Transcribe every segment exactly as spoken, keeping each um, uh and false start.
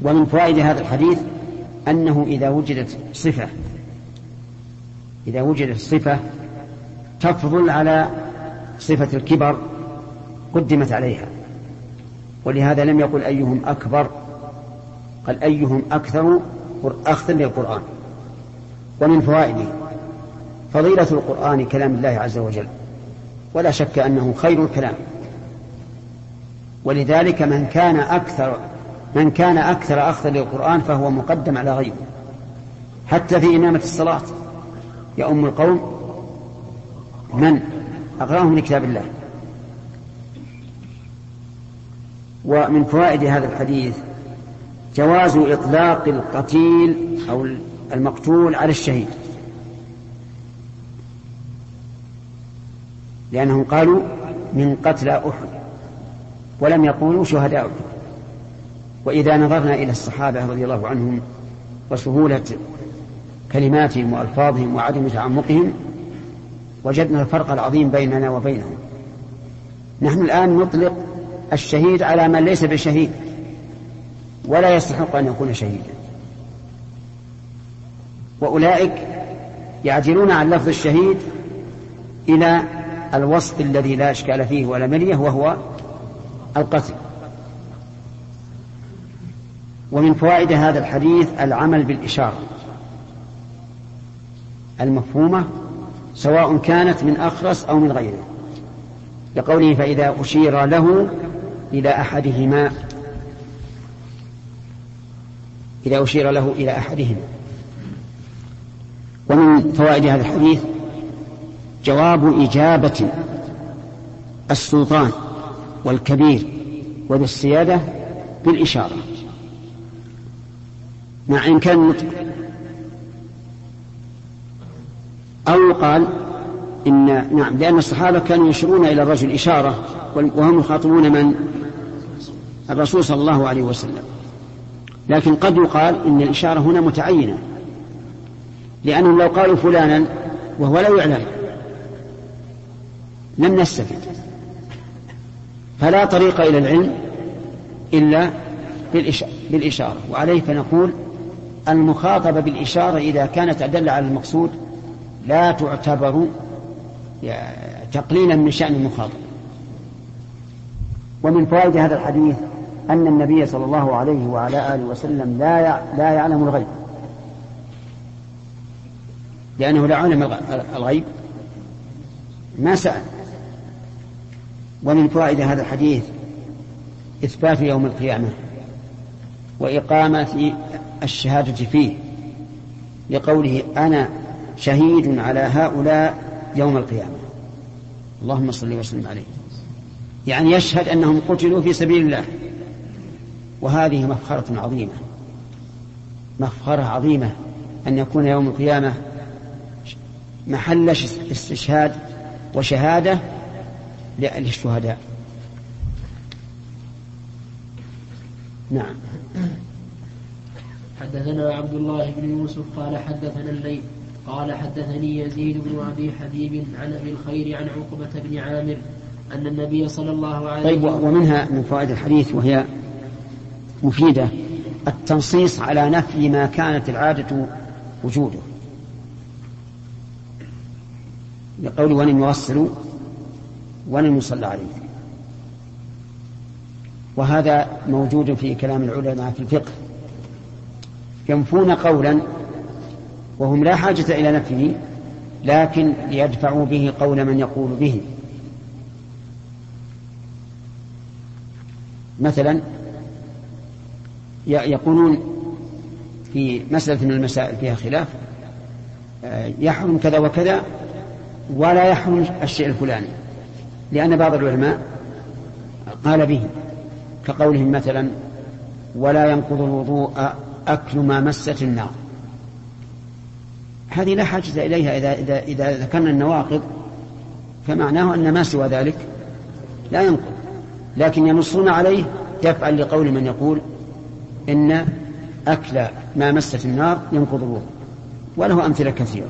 ومن فوائد هذا الحديث أنه إذا وجدت صفة إذا وجدت صفة تفضل على صفة الكبر قدمت عليها، ولهذا لم يقل أيهم أكبر، قال أيهم أكثر أخذا للقرآن. ومن فوائده فضيلة القرآن كلام الله عز وجل، ولا شك أنه خير الكلام، ولذلك من كان أكثر من كان أكثر أخذا للقرآن فهو مقدم على غيره، حتى في إمامة الصلاة يا أم القوم من أقرأهم لكتاب الله. ومن فوائد هذا الحديث جواز إطلاق القتيل أو المقتول على الشهيد، لأنهم قالوا من قتلى أحد ولم يقولوا شهداء أحد. وإذا نظرنا إلى الصحابة رضي الله عنهم وسهولة كلماتهم وألفاظهم وعدم تعمقهم وجدنا الفرق العظيم بيننا وبينهم. نحن الآن نطلق الشهيد على من ليس بشهيد ولا يستحق أن يكون شهيدا، وأولئك يعدلون عن لفظ الشهيد إلى الوصف الذي لا إشكال فيه ولا مرية، وهو القتل. ومن فوائد هذا الحديث العمل بالإشارة المفهومة سواء كانت من أخرس أو من غيره، لقوله فإذا أشير له إلى أحدهما إذا أشير له إلى أحدهما. ومن فوائد هذا الحديث جواب إجابة السلطان والكبير وذي السيادة بالإشارة مع إمكان النطق، أو يقال إن نعم لأن الصحابة كانوا يشيرون إلى الرجل إشارة وهم يخاطبون من الرسول صلى الله عليه وسلم، لكن قد يقال إن الإشارة هنا متعينة، لأنهم لو قالوا فلانا وهو لا يعلم لم نستفد، فلا طريق إلى العلم إلا بالإشارة. وعليه فنقول المخاطبة بالإشارة إذا كانت أدل على المقصود لا تعتبر تقليلا من شأن المخاطب. ومن فوائد هذا الحديث أن النبي صلى الله عليه وعلى آله وسلم لا لا يعلم الغيب، لأنه لا علم الغيب ما سأل. ومن فوائد هذا الحديث إثبات يوم القيامة وإقامة الشهادة فيه، لقوله أنا شهيد على هؤلاء يوم القيامة، اللهم صل وسلم عليه، يعني يشهد أنهم قتلوا في سبيل الله. وهذه مفخرة عظيمة، مفخرة عظيمة أن يكون يوم القيامة محل استشهاد وشهادة للشهداء. نعم. حدثنا عبد الله بن يوسف قال حدثنا الليث قال حدثني يزيد بن أبي حبيب عن أبي الخير عن عقبة بن عامر أن النبي صلى الله عليه وسلم. طيب، ومنها من فوائد الحديث وهي مفيدة التنصيص على نفي ما كانت العادة وجوده، لقول ولم يوصلوا ولم يصلى عليه، وهذا موجود في كلام العلماء في الفقه، ينفون قولا وهم لا حاجة إلى نفيه لكن ليدفعوا به قول من يقول به. مثلا يقولون في مسألة من المسائل فيها خلاف يحرم كذا وكذا ولا يحرم الشيء الفلاني، لأن بعض العلماء قال به، كقولهم مثلا ولا ينقض الوضوء أكل ما مست النار. هذه لا حاجة إليها، إذا, إذا, إذا ذكرنا النواقض فمعناه أن ما سوى ذلك لا ينقض، لكن ينصون عليه دفعا لقول من يقول إن أكل ما مست النار ينقض الوضوء، وله أمثلة كثيرة.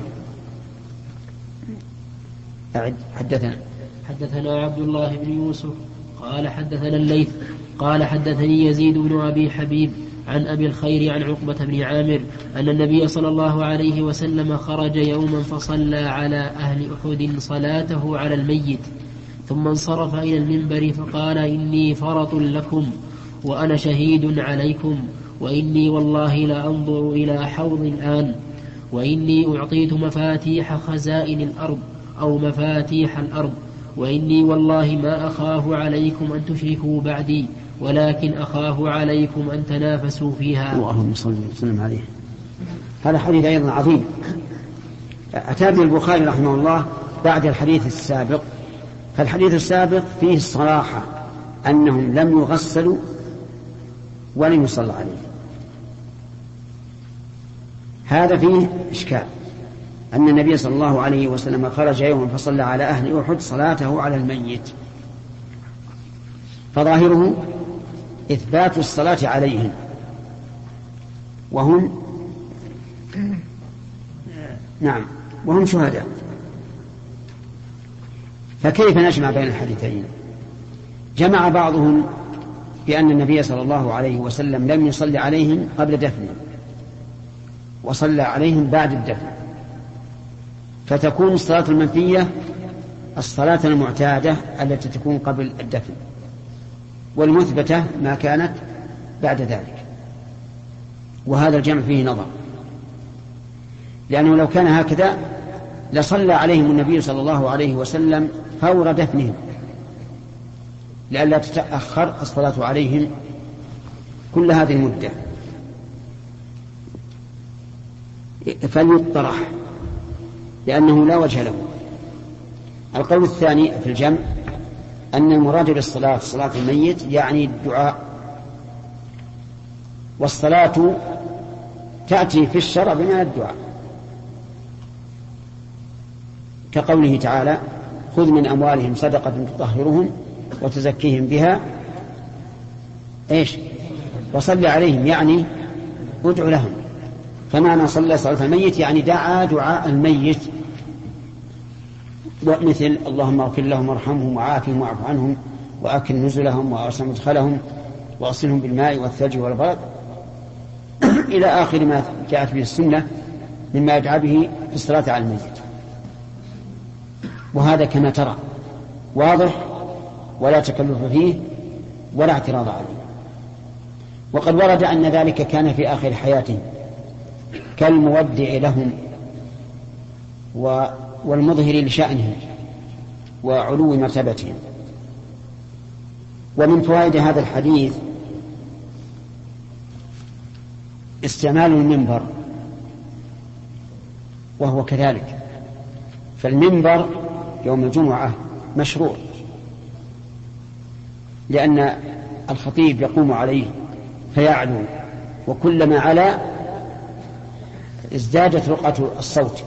حدثنا حدثنا عبد الله بن يوسف قال حدثنا الليث قال حدثني يزيد بن أبي حبيب عن أبي الخير عن عقبة بن عامر أن النبي صلى الله عليه وسلم خرج يوما فصلى على أهل أحد صلاته على الميت ثم انصرف إلى المنبر فقال إني فرط لكم وأنا شهيد عليكم وإني والله لا أنظر إلى حوض الآن وإني أعطيت مفاتيح خزائن الأرض أو مفاتيح الأرض وإني والله ما أخاف عليكم أن تشركوا بعدي ولكن أخاف عليكم أن تنافسوا فيها. اللهم صل وسلم عليه. هذا حديث أيضا عظيم أتى به البخاري رحمه الله بعد الحديث السابق. فالحديث السابق فيه الصراحة أنهم لم يغسلوا ولم يصلى عليه. هذا فيه إشكال أن النبي صلى الله عليه وسلم خرج يوما فصلى على أهل أحد صلاته على الميت، فظاهره إثبات الصلاة عليهم وهم نعم وهم شهداء. فكيف نجمع بين الحديثين؟ جمع بعضهم بأن النبي صلى الله عليه وسلم لم يصلي عليهم قبل دفنهم وصلى عليهم بعد الدفن، فتكون الصلاة المنفية الصلاة المعتادة التي تكون قبل الدفن، والمثبتة ما كانت بعد ذلك. وهذا الجمع فيه نظر، لأنه لو كان هكذا لصلى عليهم النبي صلى الله عليه وسلم فور دفنهم لئلا تتأخر الصلاة عليهم كل هذه المدة، فليطرح لأنه لا وجه له. القول الثاني في الجمع أن المراد بالصلاة صلاة الميت يعني الدعاء، والصلاة تأتي في الشرع بمعنى الدعاء، كقوله تعالى خذ من أموالهم صدقة تطهرهم وتزكيهم بها إيش وصل عليهم، يعني ادعو لهم. فمعنى صلى صلاة الميت يعني دعا دعاء الميت، مثل اللهم اغفر لهم وارحمهم وعافهم واعف عنهم وأكل نزلهم وأوسع مدخلهم وأصلهم بالماء والثلج والبرد إلى آخر ما جاءت به السنة مما يدعى به في الصلاة على الميت. وهذا كما ترى واضح ولا تكلف فيه ولا اعتراض عليه. وقد ورد أن ذلك كان في آخر حياته كالمودع لهم والمظهر لشأنهم وعلو مرتبتهم. ومن فوائد هذا الحديث استعمال المنبر، وهو كذلك، فالمنبر يوم الجمعة مشروع لأن الخطيب يقوم عليه فيعلو، وكلما علا ازدادت رقعة الصوت.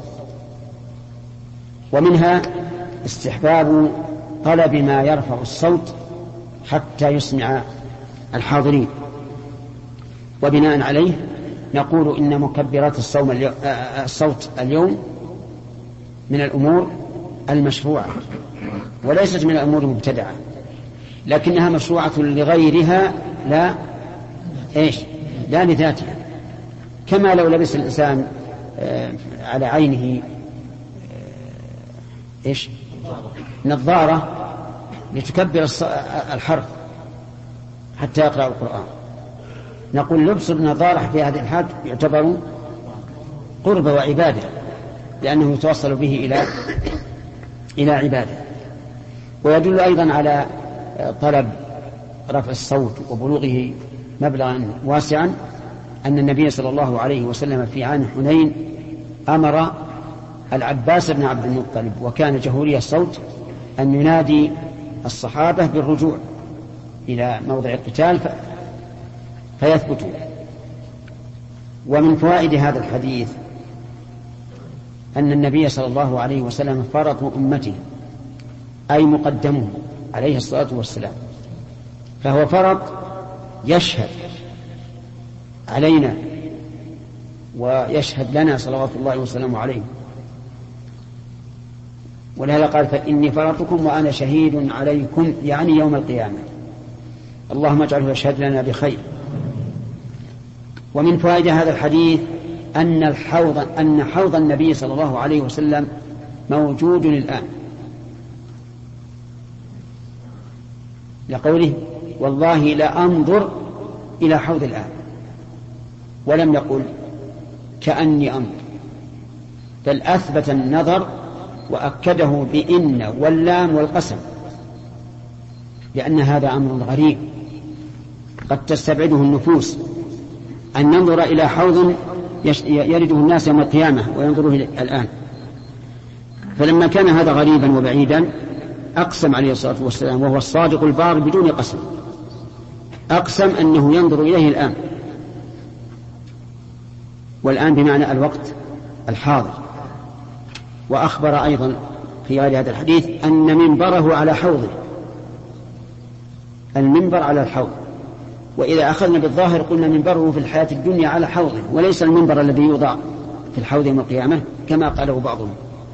ومنها استحباب طلب ما يرفع الصوت حتى يسمع الحاضرين، وبناء عليه نقول إن مكبرات الصوت اليوم من الأمور المشروعة وليست من الأمور المبتدعة، لكنها مشروعة لغيرها لا إيش لا لذاتها. كما لو لبس الإنسان على عينه إيش نظارة لتكبر الحرف حتى يقرأ القرآن، نقول لبس النظارة في هذه الحال يعتبر قرب وعبادة، لأنه يتوصل به إلى إلى عبادة. ويدل أيضا على طلب رفع الصوت وبلوغه مبلغا واسعا أن النبي صلى الله عليه وسلم في عام حنين أمر العباس بن عبد المطلب وكان جهوري الصوت أن ينادي الصحابة بالرجوع إلى موضع القتال فيثبتوا. ومن فوائد هذا الحديث أن النبي صلى الله عليه وسلم فرط أمته أي مقدمه عليه الصلاة والسلام، فهو فرط يشهد علينا ويشهد لنا صلوات الله وسلامه عليه، ولهذا قال فإني فرطكم وأنا شهيد عليكم، يعني يوم القيامة. اللهم اجعله يشهد لنا بخير. ومن فوائد هذا الحديث أن الحوض أن حوض النبي صلى الله عليه وسلم موجود الآن، لقوله والله لا أنظر إلى حوض الآن، ولم يقل كأني أنظر، بل أثبت النظر وأكده بإن واللام والقسم، لأن هذا أمر غريب قد تستبعده النفوس أن ننظر إلى حوض يرده الناس يوم القيامة وينظروه الآن. فلما كان هذا غريبا وبعيدا أقسم عليه الصلاة والسلام، وهو الصادق البار بدون قسم، أقسم أنه ينظر إليه الآن، والآن بمعنى الوقت الحاضر. وأخبر أيضا في هذا الحديث أن منبره على حوضه، المنبر على الحوض. وإذا أخذنا بالظاهر قلنا منبره في الحياة الدنيا على حوضه، وليس المنبر الذي يوضع في الحوض يوم القيامة كما قاله بعضهم.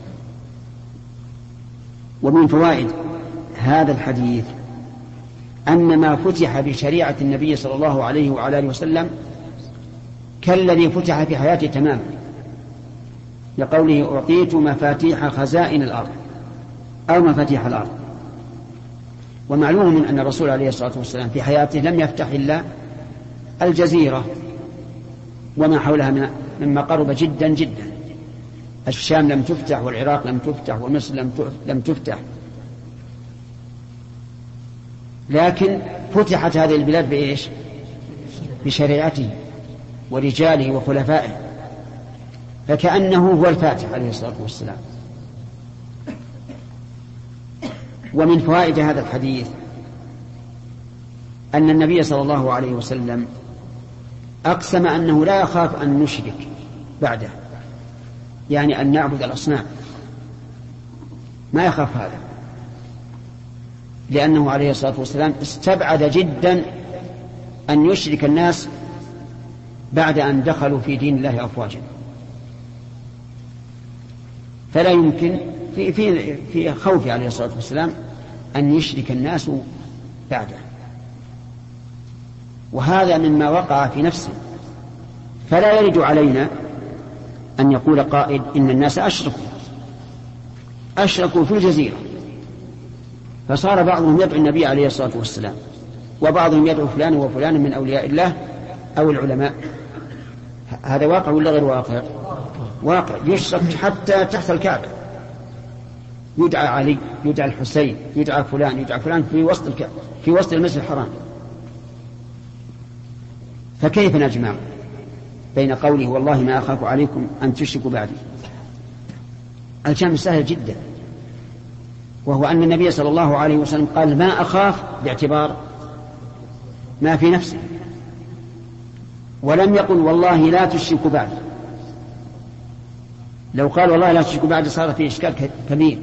ومن فوائد هذا الحديث أن ما فتح بشريعة النبي صلى الله عليه وعلى آله وسلم كالذي فتح في حياته تماما، لقوله أعطيت مفاتيح خزائن الأرض أو مفاتيح الأرض. ومعلوم من أن الرسول عليه الصلاة والسلام في حياته لم يفتح إلا الجزيرة وما حولها مما قرب جدا جدا. الشام لم تفتح، والعراق لم تفتح، ومصر لم تفتح، لكن فتحت هذه البلاد بإيش؟ بشريعته ورجاله وخلفائه، فكأنه هو الفاتح عليه الصلاة والسلام. ومن فوائد هذا الحديث أن النبي صلى الله عليه وسلم أقسم أنه لا يخاف أن نشرك بعده، يعني أن نعبد الأصنام، ما يخاف هذا، لأنه عليه الصلاة والسلام استبعد جدا أن يشرك الناس بعد أن دخلوا في دين الله أفواجا. فلا يمكن في, في, في خوف عليه الصلاة والسلام أن يشرك الناس بعده، وهذا مما وقع في نفسه. فلا يرد علينا أن يقول قائل إن الناس أشركوا أشركوا في الجزيرة، فصار بعضهم يدعو النبي عليه الصلاة والسلام، وبعضهم يدعو فلان وفلان من أولياء الله أو العلماء. هذا واقع ولا غير واقع؟ واقع. يشرك حتى تحت الكعبة، يدعى علي، يدعى الحسين، يدعى فلان، يدعى فلان في وسط الكعبة، في وسط المسجد الحرام. فكيف نجمع بين قوله والله ما أخاف عليكم أن تشركوا بعدي؟ الجمع سهل جدا، وهو أن النبي صلى الله عليه وسلم قال ما أخاف باعتبار ما في نفسه، ولم يقل والله لا تشركوا بعدي. لو قال والله لا تشركوا بعدي صار فيه إشكال كبير،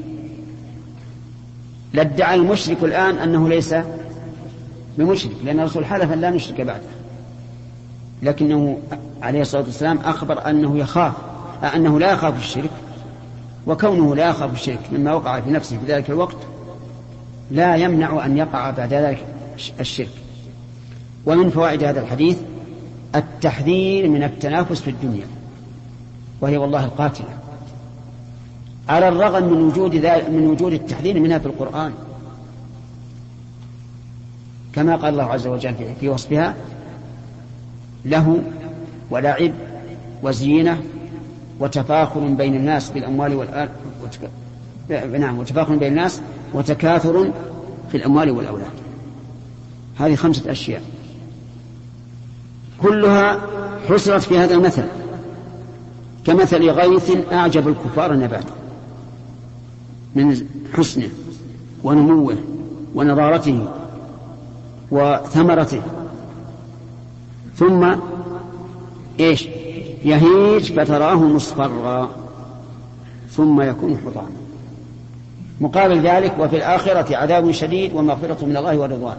لادعى المشرك الآن أنه ليس بمشرك، لأن الرسول حلف أن لا نشرك بعده، لكنه عليه الصلاة والسلام أخبر أنه يخاف أنه لا يخاف الشرك، وكونه لا يخاف الشرك مما وقع في نفسه في ذلك الوقت لا يمنع أن يقع بعد ذلك الشرك. ومن فوائد هذا الحديث التحذير من التنافس في الدنيا، وهي والله القاتلة، على الرغم من وجود من وجود التحذير منها في القرآن، كما قال الله عز وجل في وصفها له ولعب وزينة وتفاخر بين الناس بالأموال والأولاد وتك... نعم وتفاخر بين الناس وتكاثر في الأموال والأولاد. هذه خمسة أشياء كلها حصرت في هذا المثل، كمثل غيث أعجب الكفار نباته من حسنه ونموه ونضارته وثمرته، ثم إيش يهيج فتراه مصفرا ثم يكون حطاما. مقابل ذلك وفي الآخرة عذاب شديد ومغفرة من الله ورضوان.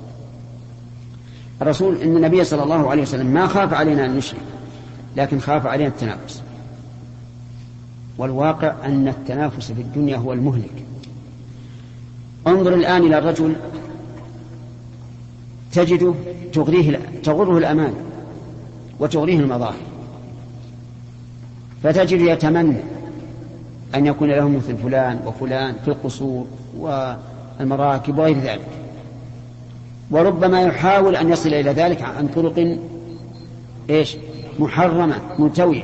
الرسول إن النبي صلى الله عليه وسلم ما خاف علينا أن نشرك، لكن خاف علينا التنافس، والواقع أن التنافس في الدنيا هو المهلك. انظر الآن إلى الرجل تجده تغريه تغره الأمان، وتغريه المظاهر، فتجد يتمنى أن يكون له مثل فلان وفلان في القصور والمراكب وغير ذلك، وربما يحاول أن يصل إلى ذلك عن طرق إيش محرمة ملتوية.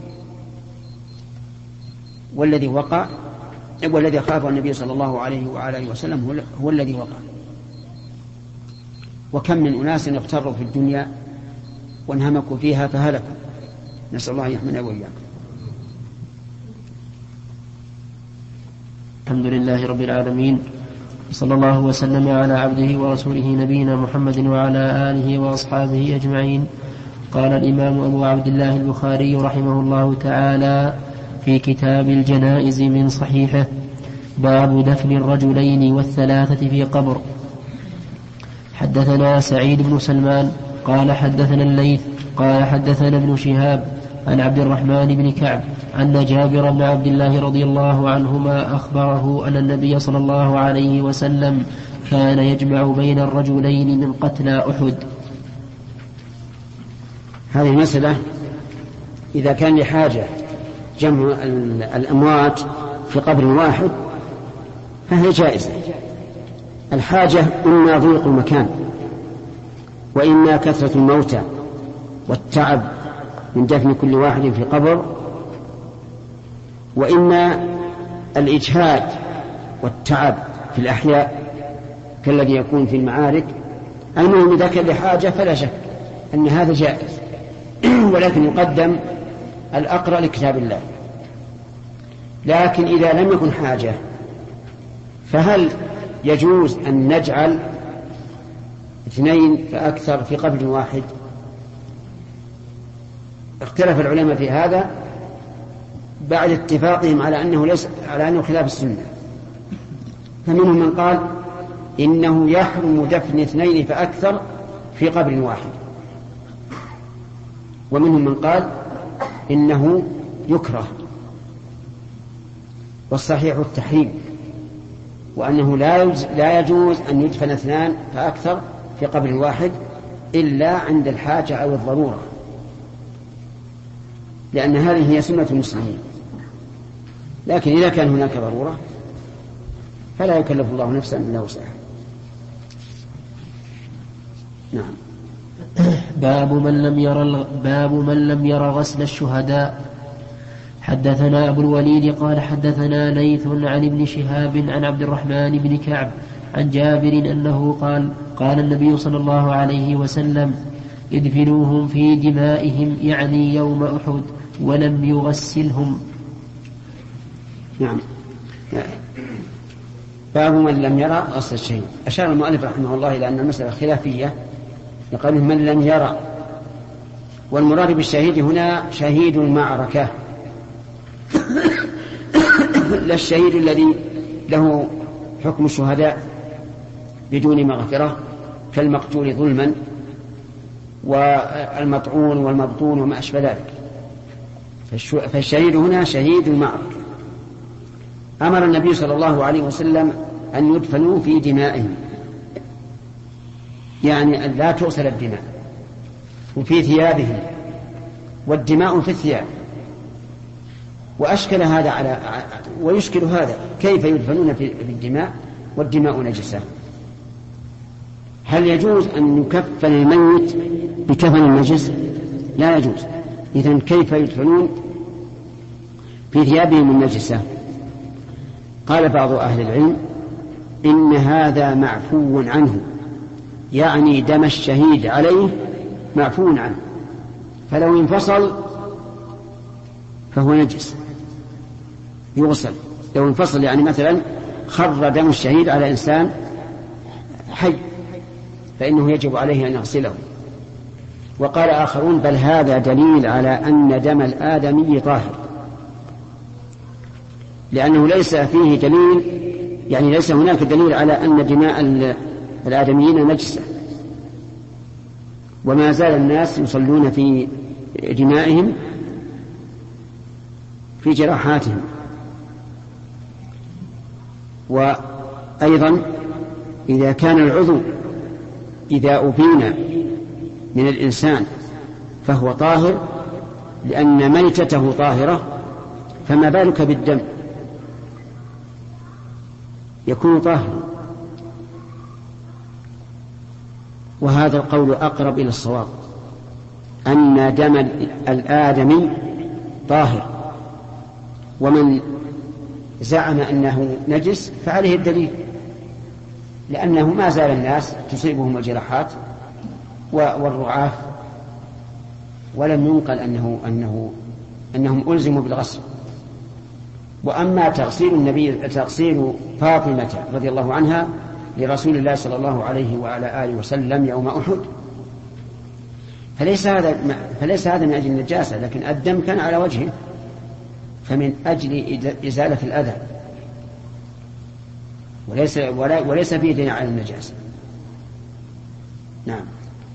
والذي وقع والذي خافه النبي صلى الله عليه وعلى آله وسلم هو الذي وقع. وكم من أناس اغتروا في الدنيا وانهمكوا فيها فهلكوا، نسأل الله يحمينا وإياكم. الحمد لله رب العالمين، صلى الله وسلم على عبده ورسوله نبينا محمد وعلى آله وأصحابه أجمعين. قال الإمام أبو عبد الله البخاري رحمه الله تعالى في كتاب الجنائز من صحيحه: باب دفن الرجلين والثلاثة في قبر. حدثنا سعيد بن سلمان قال حدثنا الليث قال حدثنا ابن شهاب عن عبد الرحمن بن كعب أن جابر بن عبد الله رضي الله عنهما أخبره أن النبي صلى الله عليه وسلم كان يجمع بين الرجلين من قتلى أحد. هذه المسألة إذا كان لحاجة جمع الأموات في قبر واحد فهي جائزة. الحاجة إما ضيق المكان وإما كثرة الموتى والتعب من دفن كل واحد في قبر، وإما الإجهاد والتعب في الأحياء كالذي يكون في المعارك. المهم إذا كان لحاجة فلا شك أن هذا جائز، ولكن يقدم الأقرأ لكتاب الله. لكن إذا لم يكن حاجة فهل يجوز أن نجعل اثنين فأكثر في قبر واحد؟ اختلف العلماء في هذا بعد اتفاقهم على أنه ليس على أنه خلاف السنة. فمنهم من قال إنه يحرم دفن اثنين فأكثر في قبر واحد، ومنهم من قال إنه يكره، والصحيح التحريم، وأنه لا يجوز أن يدفن اثنان فأكثر في قبر واحد إلا عند الحاجة أو الضرورة، لأن هذه هي سنة المسلمين. لكن إذا كان هناك ضرورة فلا يكلف الله نفسا إلا وسعها. نعم. باب من لم ير باب من لم ير غسل الشهداء. حدثنا أبو الوليد قال حدثنا ليث عن ابن شهاب عن عبد الرحمن بن كعب عن جابر أنه قال قال النبي صلى الله عليه وسلم: ادفنوهم في دمائهم، يعني يوم أحد، ولم يغسلهم. نعم. باب من لم يرى غسل الشهيد. أشار المؤلف رحمه الله إلى أن المسألة خلافية، يقال من لم يرى، والمراد بالشهيد هنا شهيد المعركة لا الشهيد الذي له حكم الشهداء بدون مغفرة كالمقتول ظلما والمطعون والمبطون وما أشبه ذلك. فالشهيد هنا شهيد المعركة. أمر النبي صلى الله عليه وسلم أن يدفنوا في دمائهم، يعني أن لا تغسل الدماء، وفي ثيابهم، والدماء في الثياب. وأشكل هذا على ويشكل هذا، كيف يدفنون في الدماء والدماء نجسة؟ هل يجوز أن يكفن الميت بكفن النجس؟ لا يجوز. إذن كيف يدفنون في ثيابهم النجسة؟ قال بعض أهل العلم إن هذا معفو عنه، يعني دم الشهيد عليه معفو عنه، فلو انفصل فهو نجس يغسل. لو انفصل يعني مثلا خر دم الشهيد على إنسان حي فإنه يجب عليه أن يغسله. وقال آخرون بل هذا دليل على أن دم الآدمي طاهر، لأنه ليس فيه دليل، يعني ليس هناك دليل على أن دماء الآدميين نجسة، وما زال الناس يصلون في دمائهم في جراحاتهم. وأيضا إذا كان العضو إذا أبين من الإنسان فهو طاهر لأن ميتته طاهرة، فما بالك بالدم يكون طاهرا. وهذا القول أقرب إلى الصواب، أن دم الآدمي طاهر، ومن زعم أنه نجس فعليه الدليل، لأنه ما زال الناس تصيبهم الجراحات والرعاف، ولم ينقل أنه أنه أنهم ألزموا بالغسل. وأما تغسيل النبي تغسيل فاطمة رضي الله عنها لرسول الله صلى الله عليه وعلى آله وسلم يوم أحد، فليس هذا فليس هذا من أجل النجاسة، لكن الدم كان على وجهه، فمن أجل إزالة الأذى، وليس وليس فيه دين على النجاسة. نعم.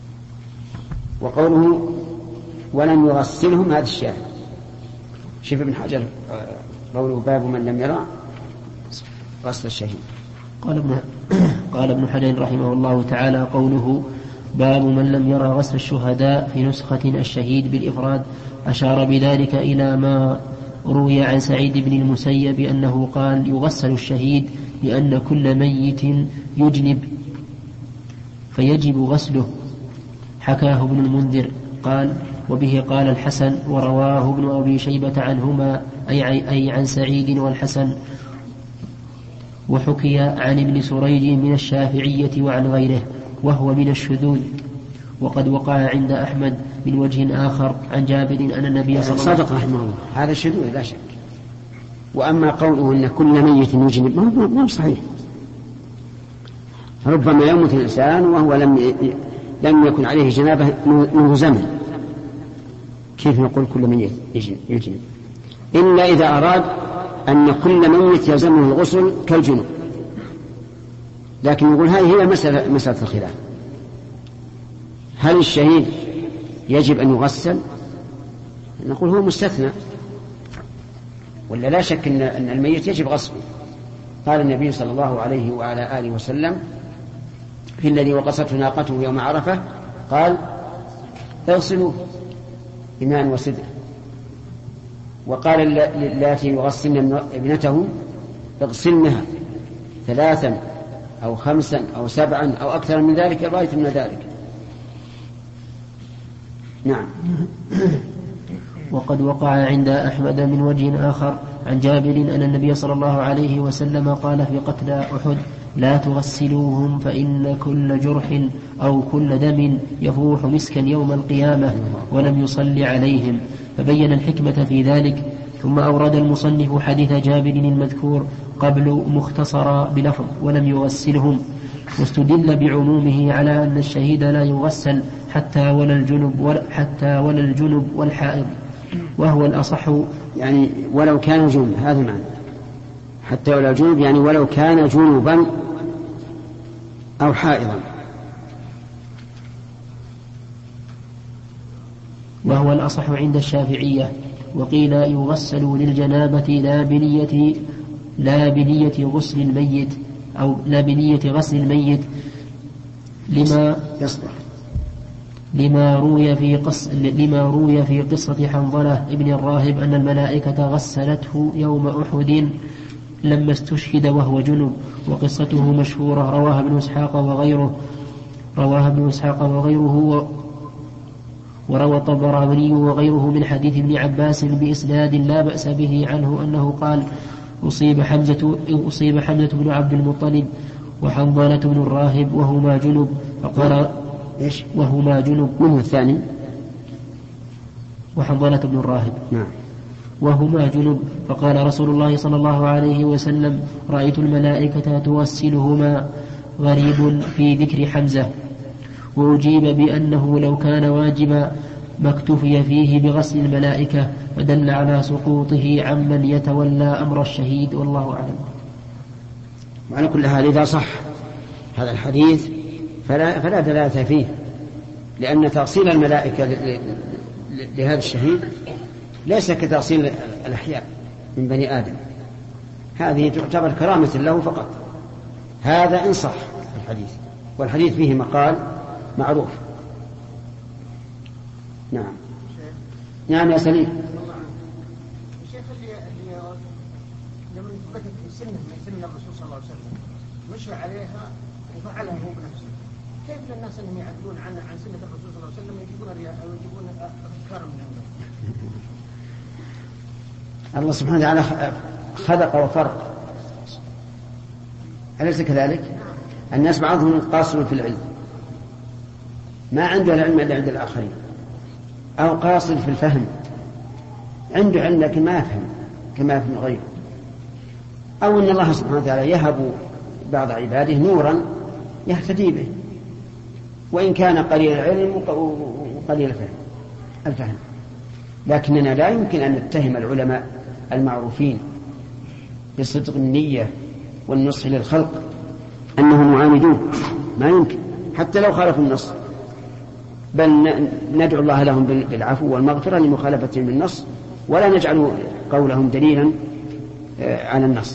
وقوله ولم يغسلهم هذا الشاهد. شوف ابن حجر قوله باب من لم يرى غسل الشهيد. قال ابن قال ابن حجر رحمه الله تعالى قوله باب من لم يرى غسل الشهداء في نسخة الشهيد بالإفراد، أشار بذلك إلى ما روي عن سعيد بن المسيب أنه قال يغسل الشهيد لأن كل ميت يجنب فيجب غسله. حكاه ابن المنذر قال وبه قال الحسن، ورواه ابن أبي شيبة عنهما أي, أي عن سعيد والحسن. وحكي عن ابن سريج من الشافعية وعن غيره وهو من الشذوذ. وقد وقع عند أحمد من وجه آخر عن جابر أن النبي صلى الله عليه وسلم صدق رحمه الله، هذا شذوذ لا شك. وأما قوله أن كل ميت يجنب ما هو صحيح، ربما يموت الإنسان وهو لم لم يكن عليه جنابه منذ زمن، كيف نقول كل ميت يجنب؟ إلا إذا أراد أن كل ميت يلزمه الغسل كالجنوب، لكن نقول هذه هي مسألة, مسألة الخلاف، هل الشهيد يجب أن يغسل؟ نقول هو مستثنى، ولا لا شك أن الميت يجب غسله. قال النبي صلى الله عليه وعلى آله وسلم في الذي وقصته ناقته يوم عرفة قال اغسلوا بماء وسدر. وقال للاتي يغسلن ابنته اغسلنها ثلاثا أو خمسا أو سبعا أو أكثر من ذلك رأيت من ذلك. نعم. وقد وقع عند أحمد من وجه آخر عن جابر أن النبي صلى الله عليه وسلم قال في قتلى أحد لا تغسلوهم فإن كل جرح أو كل دم يفوح مسكا يوم القيامة، ولم يصلي عليهم، فبين الحكمة في ذلك. ثم أورد المصنف حديث جابر المذكور قبل مختصرا بلفظ ولم يغسلهم، واستدل بعمومه على أن الشهيد لا يغسل حتى ولا الجنب ولا حتى ولا الجنب والحائض، وهو الأصح. يعني ولو كان جنب، هذا معنى حتى ولا جنب، يعني ولو كان جنبا أو حائضا. وهو الأصح عند الشافعية. وقيل يغسل للجنابة لا بنية لا بنية غسل الميت أو لا بنية غسل الميت لما يصلح لما روي في قص لما روي في قصة حنظلة ابن الراهب أن الملائكة غسلته يوم أحد لما استشهد وهو جنب، وقصته مشهورة رواها ابن إسحاق وغيره رواها ابن إسحاق وغيره وروى الطبراني وغيره من حديث ابن عباس بإسناد لا بأس به عنه أنه قال أصيب حمزة أصيب حمزة بن عبد المطلب وحنظلة بن الراهب وهما جنب، فقال إيش وهما جنب من الثاني وحنظلة بن الراهب نعم وهما جنب، فقال رسول الله صلى الله عليه وسلم رأيت الملائكة تغسلهما، غريب في ذكر حمزة. وأجيب بأنه لو كان واجبا ما اكتفي فيه بغسل الملائكة، فدل على سقوطه عمن يتولى أمر الشهيد، والله أعلم. وعلى كل حال إذا صح هذا الحديث فلا, فلا دلالة فيه، لأن تغسيل الملائكة لهذا الشهيد ليس كتغسيل الأحياء من بني آدم، هذه تعتبر كرامة له فقط. هذا إن صح الحديث، والحديث فيه مقال معروف. نعم. نعم يا سليم. الشيخ اللي اللي لما ثبتت في سنه من سنه الرسول صلى الله عليه وسلم مشى عليها وفعلها هو بنفسه، كيف للناس انهم يعدلون عن عن سنه الرسول صلى الله عليه وسلم ويجيبون رياء او يجيبون افكارا من عنده؟ الله سبحانه وتعالى خلق وفرق، أليس كذلك؟ الناس بعضهم قاصر في العلم، ما عنده العلم إلا عند الآخرين، أو قاصر في الفهم، عنده علم لكن ما يفهم كما يفهم غيره، أو أن الله سبحانه وتعالى يهب بعض عباده نورا يهتدي به وإن كان قليل العلم وقليل الفهم الفهم. لكننا لا يمكن أن نتهم العلماء المعروفين بصدق النية والنصح للخلق أنهم معاندون، ما يمكن حتى لو خالفوا النص، بل ندعو الله لهم بالعفو والمغفرة لمخالفتهم للنص، ولا نجعل قولهم دليلا على النص.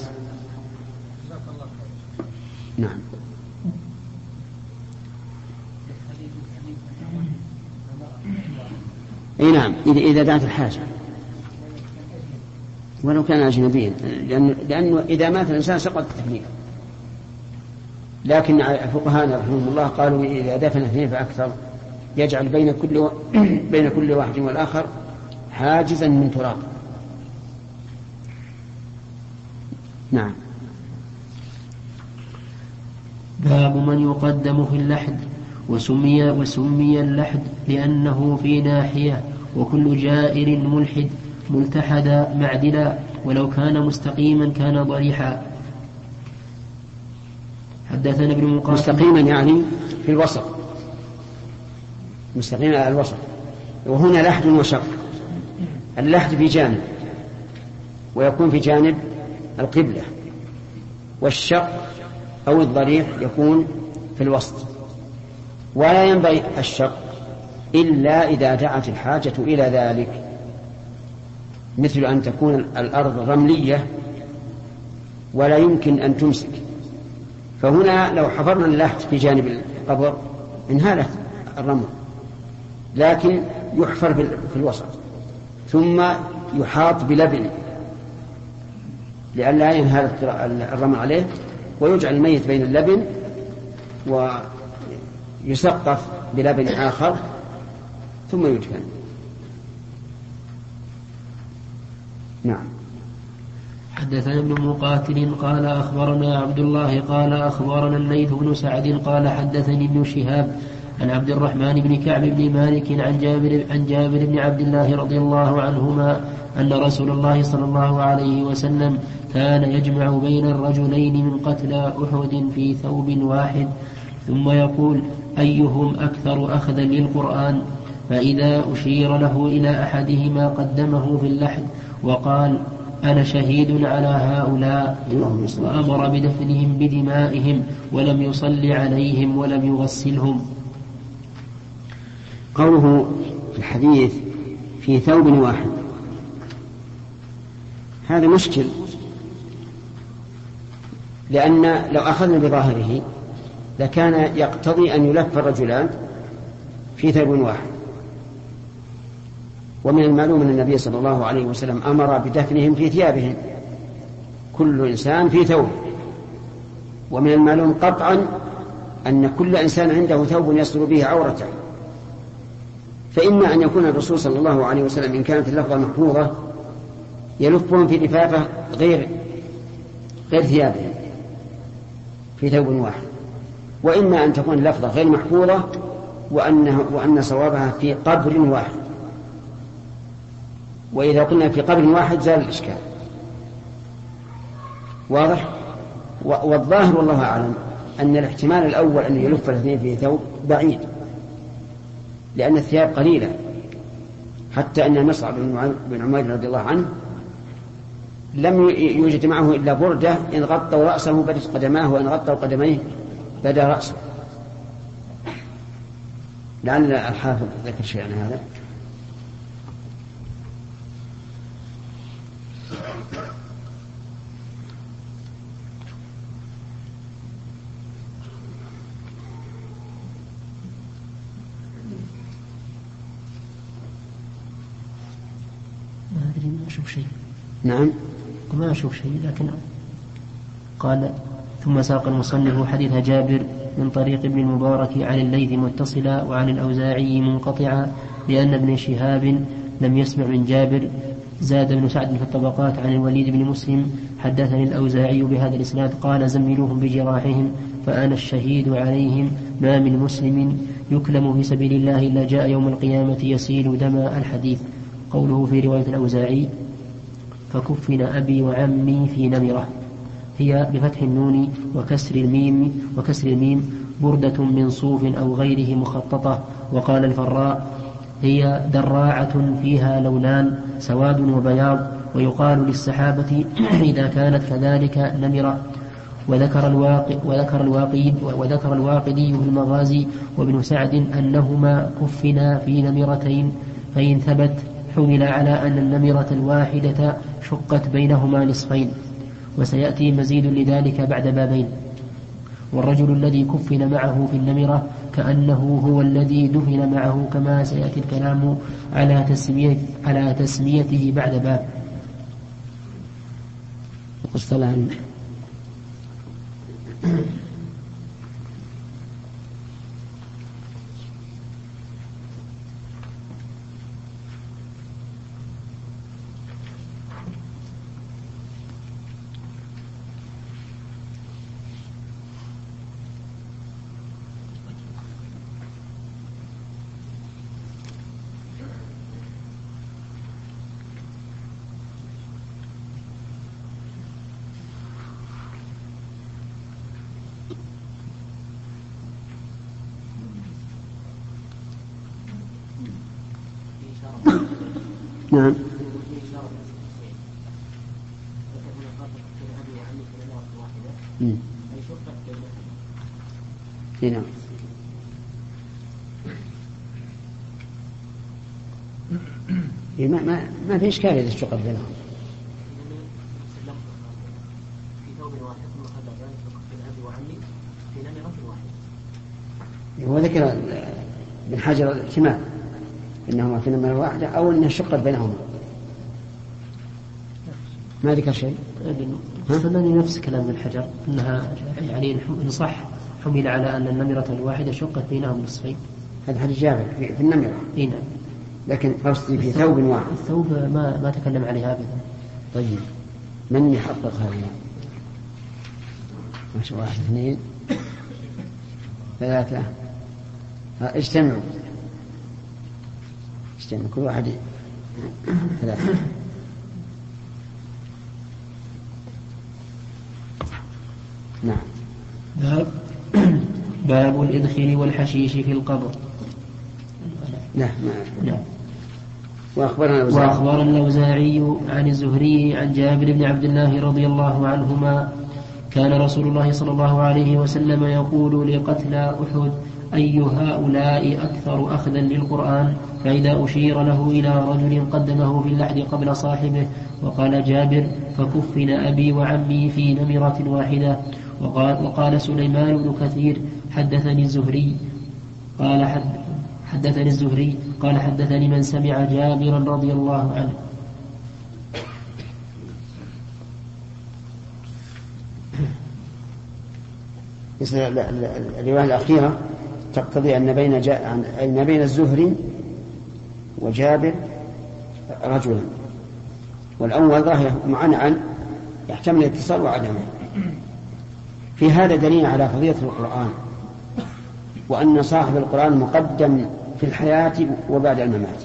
نعم. اي نعم، إذا دعت الحاجة ولو كان أجنبيا، لأنه, لأنه إذا مات الإنسان سقط التكليف. لكن فقهاءنا رحمهم الله قالوا إذا دفن اثنين فأكثر يجعل بين كل و... بين كل واحد والآخر حاجزا من تراب. نعم. باب من يقدم في اللحد. وسمي, وسمي اللحد لأنه في ناحية، وكل جائر ملحد ملتحدا معدلا، ولو كان مستقيما كان ضريحا. حدثنا ابن مقاتل. مستقيما يعني في الوسط، مستقيما على الوسط. وهنا لحد وشق. اللحد في جانب ويكون في جانب القبلة، والشق أو الضريح يكون في الوسط. ولا ينبغي الشق إلا إذا دعت الحاجة إلى ذلك، مثل أن تكون الأرض رملية ولا يمكن أن تمسك، فهنا لو حفرنا اللحد في جانب القبر انهالت الرمل، لكن يحفر في الوسط ثم يحاط بلبن لئلا ينهال الرمل عليه، ويجعل الميت بين اللبن ويسقف بلبن آخر ثم يدفن. نعم. حدثنا ابن مقاتل قال أخبرنا عبد الله قال أخبرنا الليث بن سعد قال حدثني ابن شهاب عن عبد الرحمن بن كعب بن مالك عن جابر, عن جابر بن عبد الله رضي الله عنهما أن رسول الله صلى الله عليه وسلم كان يجمع بين الرجلين من قتلى أحد في ثوب واحد، ثم يقول أيهم أكثر أخذا للقرآن، فإذا أشير له إلى أحدهما قدمه في اللحد وقال أنا شهيد على هؤلاء، وأمر بدفنهم بدمائهم ولم يصل عليهم ولم يغسلهم. قوله في الحديث في ثوب واحد هذا مشكل، لأن لو أخذنا بظاهره لكان يقتضي أن يلف الرجلان في ثوب واحد، ومن المعلوم أن النبي صلى الله عليه وسلم أمر بدفنهم في ثيابهم، كل إنسان في ثوب. ومن المعلوم قطعا أن كل إنسان عنده ثوب يستر به عورته، فإما أن يكون الرسول صلى الله عليه وسلم إن كانت اللفظة محفوظة يلفهم في لفافة غير غير ثيابهم في ثوب واحد، وإما أن تكون اللفظة غير محفوظة وأن, وأن صوابها في قبر واحد. وإذا قلنا في قبر واحد زال الإشكال. واضح؟ والظاهر والله أعلم أن الاحتمال الأول أن يلف الاثنين في ثوب بعيد، لأن الثياب قليلة، حتى أن مصعب بن عمير رضي الله عنه لم يوجد معه إلا بردة إن غطوا رأسه بدت قدماه وإن غطوا قدميه بدا رأسه. لعل الحافظ ذكر شيئا عن هذا. أدري ما أشوف شيء. نعم ما أشوف شيء، لكن قال ثم ساق المصنف حديث جابر من طريق ابن المبارك عن الليث متصلا وعن الأوزاعي منقطعا لأن ابن شهاب لم يسمع من جابر. زاد ابن سعد في الطبقات عن الوليد بن مسلم حدثني الأوزاعي بهذا الإسناد قال زملوهم بجراحهم فأنا الشهيد عليهم ما من مسلم يكلم في سبيل الله إلا جاء يوم القيامة يسيل دم الحديث. قوله في رواية الأوزاعي فكفن أبي وعمي في نمرة هي بفتح النون وكسر الميم وكسر الميم بردة من صوف أو غيره مخططة. وقال الفراء هي دراعة فيها لونان سواد وبياض ويقال للسحابة إذا كانت كذلك نمرة. وذكر الواقي وذكر الواقي وذكر الواقدي في المغازي وابن سعد أنهما كفنا في نمرتين فإن ثبت حمل على أن النمرة الواحدة شقت بينهما نصفين وسيأتي مزيد لذلك بعد بابين. والرجل الذي كفن معه في النمرة كأنه هو الذي دفن معه كما سيأتي الكلام على تسمية على تسميته بعد باب. نعم. نعم. ما ما ما في إشكال إذا اشتقت بينهم. هو ذكر ابن حجر الاحتمال إنهما في نمرة واحدة أو إنها شقت بينهما. ما ذكر شيء. فمن نفس كلام ابن حجر إنها يعني إن صح حمل على أن النمرة الواحدة شقت بينهم نصفين. هذا حديث جابر في, في النمرة. إيه نعم. لكن قصدي في ثوب واحد. الثوب ما ما تكلم عليها أبدا. طيب من يحقق هذه؟ ماشي واحد اثنين ثلاثة اجتمعوا اجتمعوا كل واحد ثلاثة. نعم. باب باب الإدخل والحشيش في القبر. لا ما نعم. وأخبرنا وأخبرنا الأوزاعي عن الزهري عن جابر بن عبد الله رضي الله عنهما كان رسول الله صلى الله عليه وسلم يقول لقتلى أحد أي هؤلاء أكثر أخذا للقرآن فإذا أشير له إلى رجل قدمه في اللحد قبل صاحبه. وقال جابر فكفن أبي وعمي في نمرة واحدة. وقال, وقال سليمان بن كثير حدثني الزهري قال حد حدثني الزهري قال حدثني من سمع جابرا رضي الله عنه. الرواية الأخيرة تقتضي أن بين جاء أن بين الزهري وجابر رجلا، والأول ظاهر معنى عن يحتمل الاتصال وعدمه. في هذا دليل على فضيلة القرآن وأن صاحب القرآن مقدم في الحياة وبعد الممات،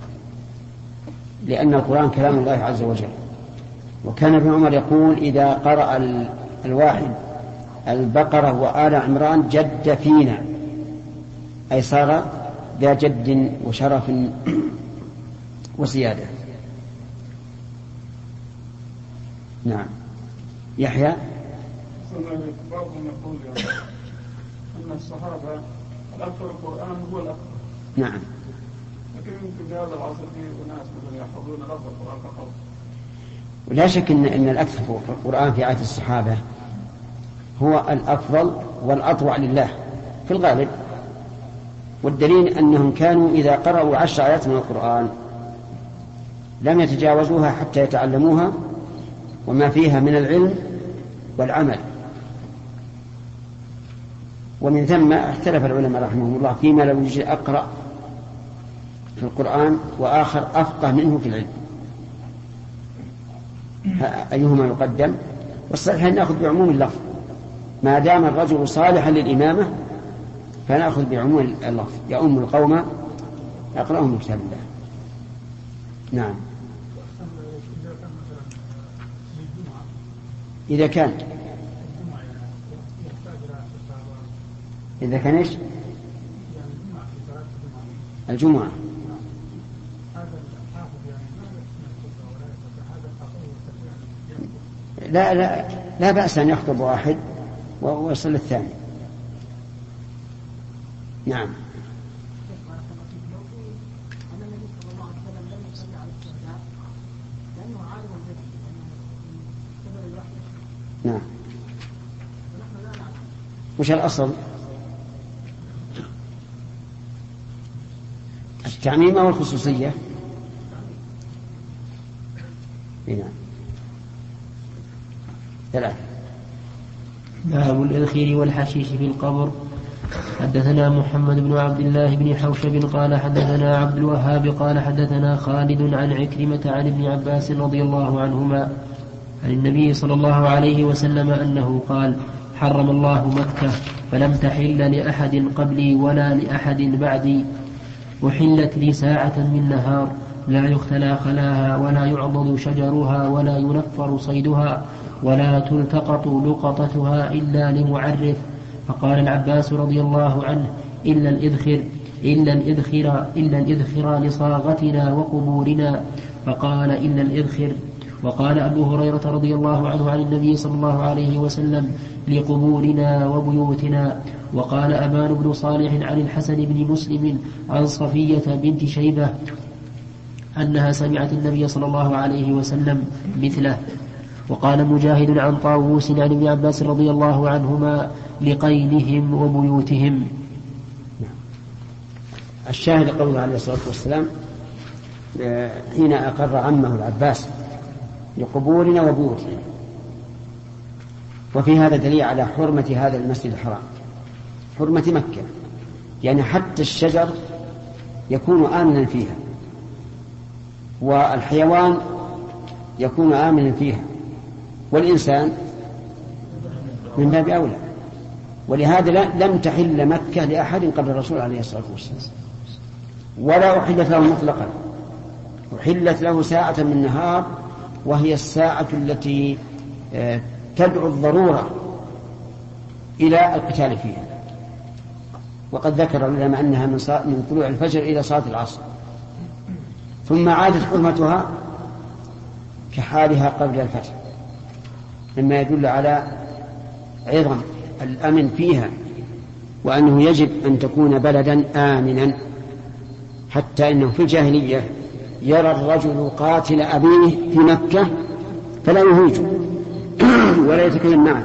لأن القرآن كلام الله عز وجل. وكان ابن عمر يقول إذا قرأ الواحد البقرة وآل عمران جد فينا، أي صار ذا جد وشرف وسيادة. نعم. يحيى بعضهم يقول أن الصحابة الأكثر القرآن هو الأكثر. نعم. لكن يمكن في هذا العصر فيه أناس مثلا يحفظون لفظ القرآن فقط. ولا شك إن أن الأكثر في القرآن في عهد الصحابة هو الأفضل والأطوع لله في الغالب، والدليل أنهم كانوا إذا قرأوا عشر آيات من القرآن لم يتجاوزوها حتى يتعلموها وما فيها من العلم والعمل. ومن ثم اختلف العلماء رحمهم الله فيما لو يجي أقرأ في القرآن وآخر أفقه منه في العلم، أيهما يقدم؟ والصحيح أن نأخذ بعموم اللفظ، ما دام الرجل صالحا للإمامة فنأخذ بعموم اللفظ، يؤم القوم يقرأهم من كتاب الله. نعم. إذا كان إذا كان إيش؟ الجمعة. لا لا لا بأس أن يخطب واحد ويصل الثاني. نعم. نعم. وش الأصل؟ التعميم أو الخصوصية؟ نعم. ثلاثة. باب الإذخير والحشيش في القبر. حدثنا محمد بن عبد الله بن حوشب قال حدثنا عبد الوهاب قال حدثنا خالد عن عكرمة عن ابن عباس رضي الله عنهما عن النبي صلى الله عليه وسلم أنه قال: حرم الله مكة فلم تحل لأحد قبلي ولا لأحد بعدي، وحلت لي ساعة من نهار لا يختلى خلاها ولا يعضد شجرها ولا ينفر صيدها ولا تلتقط لقطتها إلا لمعرف. فقال العباس رضي الله عنه: إلا الإذخر إلا الإذخر إلا الإذخر لصاغتنا وقبورنا. فقال: إلا الإذخر. وقال أبو هريرة رضي الله عنه عن النبي صلى الله عليه وسلم: لقبورنا وبيوتنا. وقال أبان بن صالح عن الحسن بن مسلم عن صفية بنت شيبة أنها سمعت النبي صلى الله عليه وسلم مثله. وقال مجاهد عن طاووس عن ابن عباس رضي الله عنهما: لقينهم وبيوتهم. الشاهد قوله عليه الصلاة والسلام حين أقر عمه العباس: لقبورنا وبيوتنا. وفي هذا دليل على حرمة هذا المسجد الحرام، حرمة مكة، يعني حتى الشجر يكون آمنا فيها والحيوان يكون آمنا فيها والإنسان من باب أولى. ولهذا لم تحل مكة لأحد قبل الرسول عليه الصلاة والسلام، ولا أحلت له مطلقا، أحلت له ساعة من نهار، وهي الساعة التي تدعو الضرورة إلى القتال فيها. وقد ذكر العلماء أنها من طلوع الفجر إلى صلاة العصر، ثم عادت حرمتها كحالها قبل الفجر، مما يدل على عظم الأمن فيها، وأنه يجب أن تكون بلدا آمنا، حتى إنه في الجاهلية يرى الرجل قاتل أبيه في مكة فلا يهيج ولا يتكلم معه،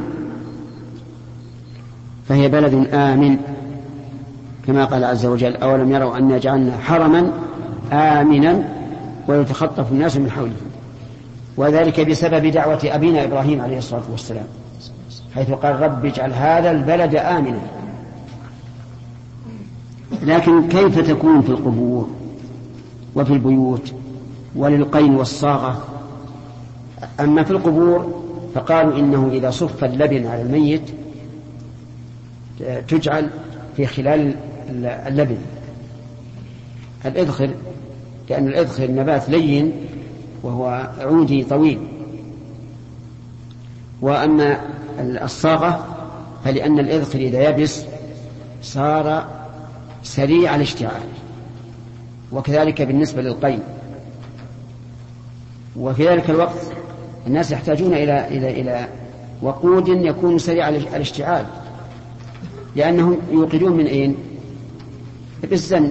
فهي بلد آمن، كما قال عز وجل: أولم يروا أن جعلنا حرما آمنا ويتخطف الناس من حولهم. وذلك بسبب دعوة أبينا إبراهيم عليه الصلاة والسلام، حيث قال: رب اجعل هذا البلد آمنا. لكن كيف تكون في القبور وفي البيوت وللقين والصاغة؟ أما في القبور فقالوا إنه إذا صف اللبن على الميت تجعل في خلال اللبن الإذخر، لأن الإذخر نبات لين وهو عودي طويل. وأما الصاغة فلأن الإذخر إذا يبس صار سريع الاشتعال، وكذلك بالنسبة للقين. وفي ذلك الوقت الناس يحتاجون إلى إلى إلى وقود يكون سريع الاشتعال، لأنهم يوقدون من أين؟ بالزند.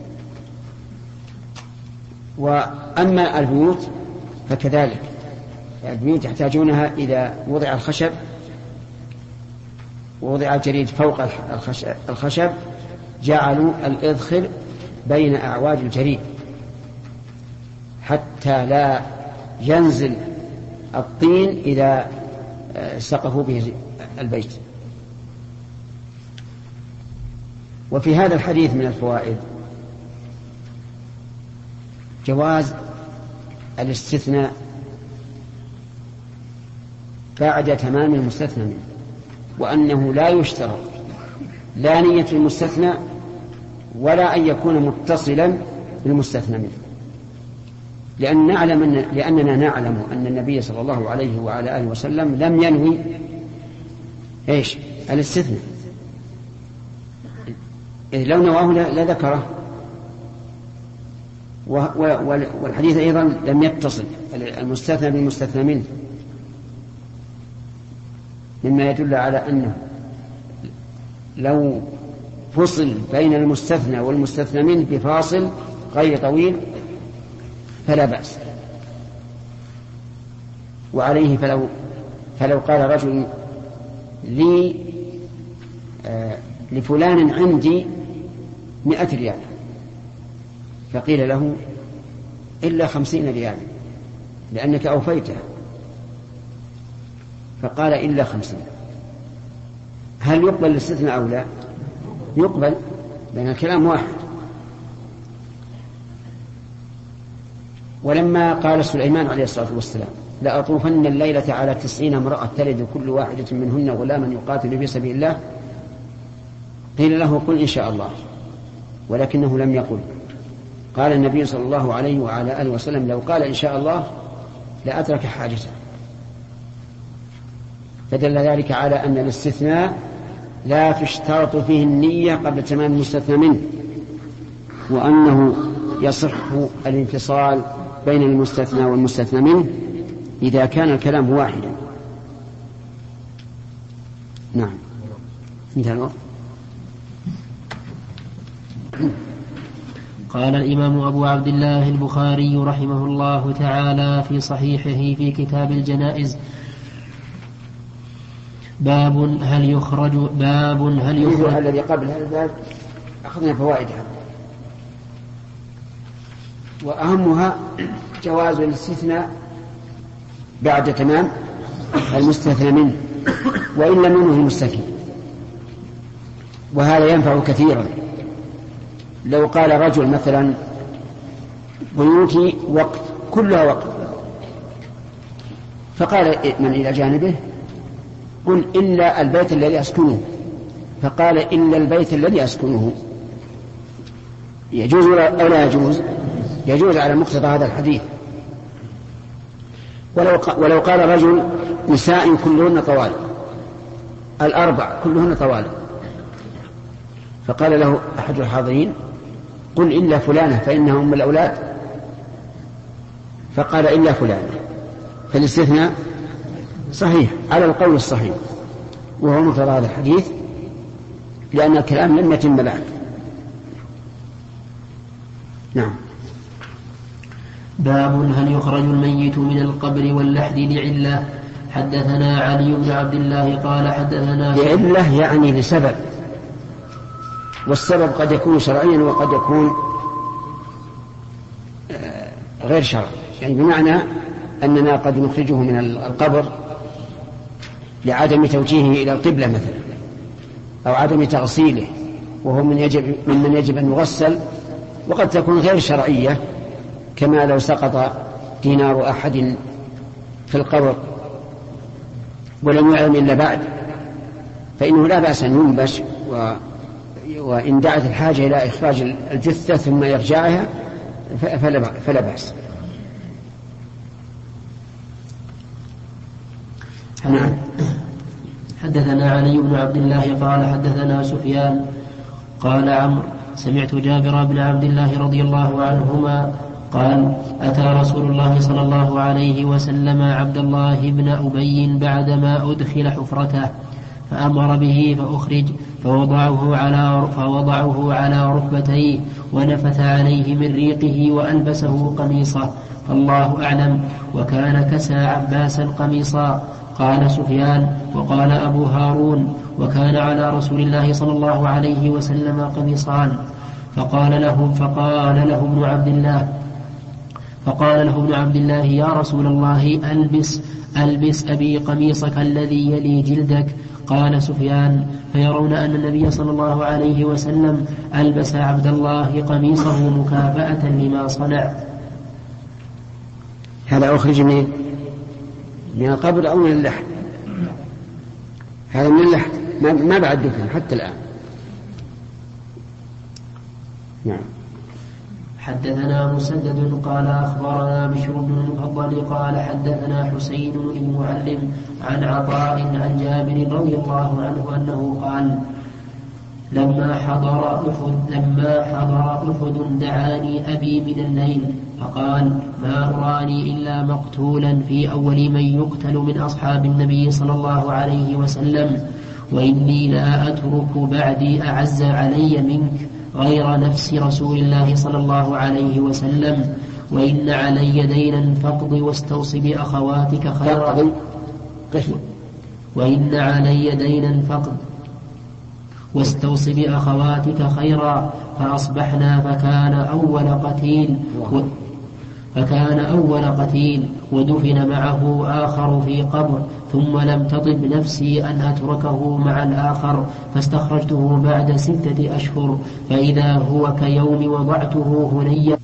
وأما البيوت فكذلك، البيوت يحتاجونها إذا وضع الخشب ووضع الجريد فوق الخشب جعلوا الإذخر بين أعواد الجريد حتى لا ينزل الطين إذا سقفوا به البيت. وفي هذا الحديث من الفوائد جواز الاستثناء بعد تمام المستثنى منه، وأنه لا يشترط لا نية المستثنى ولا أن يكون متصلا بالمستثنى منه، لأن نعلم أن لأننا نعلم أن النبي صلى الله عليه وعلى آله وسلم لم ينوي إيش الاستثناء، إذ لو نواه لذكره. والحديث أيضا لم يتصل المستثنى بالمستثنى منه، مما يدل على أنه لو فصل بين المستثنى والمستثنى منه بفاصل غير طويل فلا بأس. وعليه فلو, فلو قال رجل لي آه لفلان عندي مئة ريال، فقيل له إلا خمسين ريال لأنك أوفيته، فقال إلا خمسين، هل يقبل الاستثناء أو لا؟ يقبل، لأن الكلام واحد. ولما قال سليمان عليه الصلاة والسلام لأطوفن الليلة على تسعين امرأة تلد كل واحدة منهن غلاما يقاتل في سبيل الله، قيل له قل إن شاء الله، ولكنه لم يقل. قال النبي صلى الله عليه وعلى آله وسلم لو قال إن شاء الله لأترك حاجته، فدل ذلك على أن الاستثناء لا تشترط فيه النية قبل تمام المستثنى منه، وأنه يصح الانفصال بين المستثنى والمستثنى منه إذا كان الكلام واحدا. نعم. انتهى الوقت. قال الإمام أبو عبد الله البخاري رحمه الله تعالى في صحيحه في كتاب الجنائز: باب هل يخرج باب هل يخرج الذي قبل هذا الباب أخذنا فوائدها، وأهمها جواز الاستثناء بعد تمام المستثنى منه وإن لم ينه المستثنى، وهذا ينفع كثيرا. لو قال رجل مثلا بيوتي وقت كلها وقت، فقال من إلى جانبه قل إلا البيت الذي أسكنه، فقال إلا البيت الذي أسكنه، يجوز أو لا يجوز؟ يجوز على مقتضى هذا الحديث. ولو ولو قال رجل نساء كلهن طوال، الأربع كلهن طوال، فقال له أحد الحاضرين قل إلا فلانة فإنها أم الأولاد، فقال إلا فلانة، فالاستثناء صحيح على القول الصحيح، وهو مقتضى هذا الحديث، لأن الكلام لم يتم بعد. نعم. باب هل يخرج الميت من القبر واللحد لعلة. حدثنا علي بن عبد الله قال حدثنا لعلة يعني لسبب، والسبب قد يكون شرعيا وقد يكون غير شرعي، يعني بمعنى أننا قد نخرجه من القبر لعدم توجيهه إلى القبلة مثلا، أو عدم تغسيله وهو من يجب ممن يجب أن يغسل، وقد تكون غير شرعية كما لو سقط دينار أحد في القبر ولم يعلم إلا بعد، فإنه لا بأس أن ينبش، و... وإن دعت الحاجة إلى إخراج الجثة ثم إرجاعها فلا بأس. نعم. حدثنا علي بن عبد الله قال حدثنا سفيان قال عمرو سمعت جابر بن عبد الله رضي الله عنهما قال أتى رسول الله صلى الله عليه وسلم عبد الله بن أبي بعدما أدخل حفرته فأمر به فأخرج فوضعه على, فوضعه على ركبتيه ونفث عليه من ريقه وألبسه قميصه، فالله أعلم، وكان كسى عباسا قميصا. قال سفيان وقال أبو هارون وكان على رسول الله صلى الله عليه وسلم قميصان. فقال له, فقال له ابن عبد الله فقال له ابن عبد الله يا رسول الله ألبس ألبس أبي قميصك الذي يلي جلدك. قال سفيان فيرون أن النبي صلى الله عليه وسلم ألبس عبد الله قميصه مكافأة لما صنع. هذا أخرج من من القبر أو من اللحد؟ هذا من اللحد، ما بعد دفن حتى الآن. نعم. حدثنا مسدد قال أخبرنا بشر بن المفضل قال حدثنا حسين المعلم عن عطاء عن جابر رضي الله عنه أنه قال لما حضر أحد لما حضر أحد دعاني أبي من الليل فقال ما أراني إلا مقتولا في أول من يقتل من أصحاب النبي صلى الله عليه وسلم، وإني لا أترك بعدي أعز علي منك غير نفس رسول الله صلى الله عليه وسلم، وإن علي دينا فاقض واستوص بأخواتك خيرا وإن علي دينا فاقض واستوص بأخواتك خيرا. فأصبحنا فكان أول قتيل فكان أول قتيل ودفن معه آخر في قبر، ثم لم تطب نفسي أن أتركه مع الآخر، فاستخرجته بعد ستة أشهر فإذا هو كيوم وضعته هنيا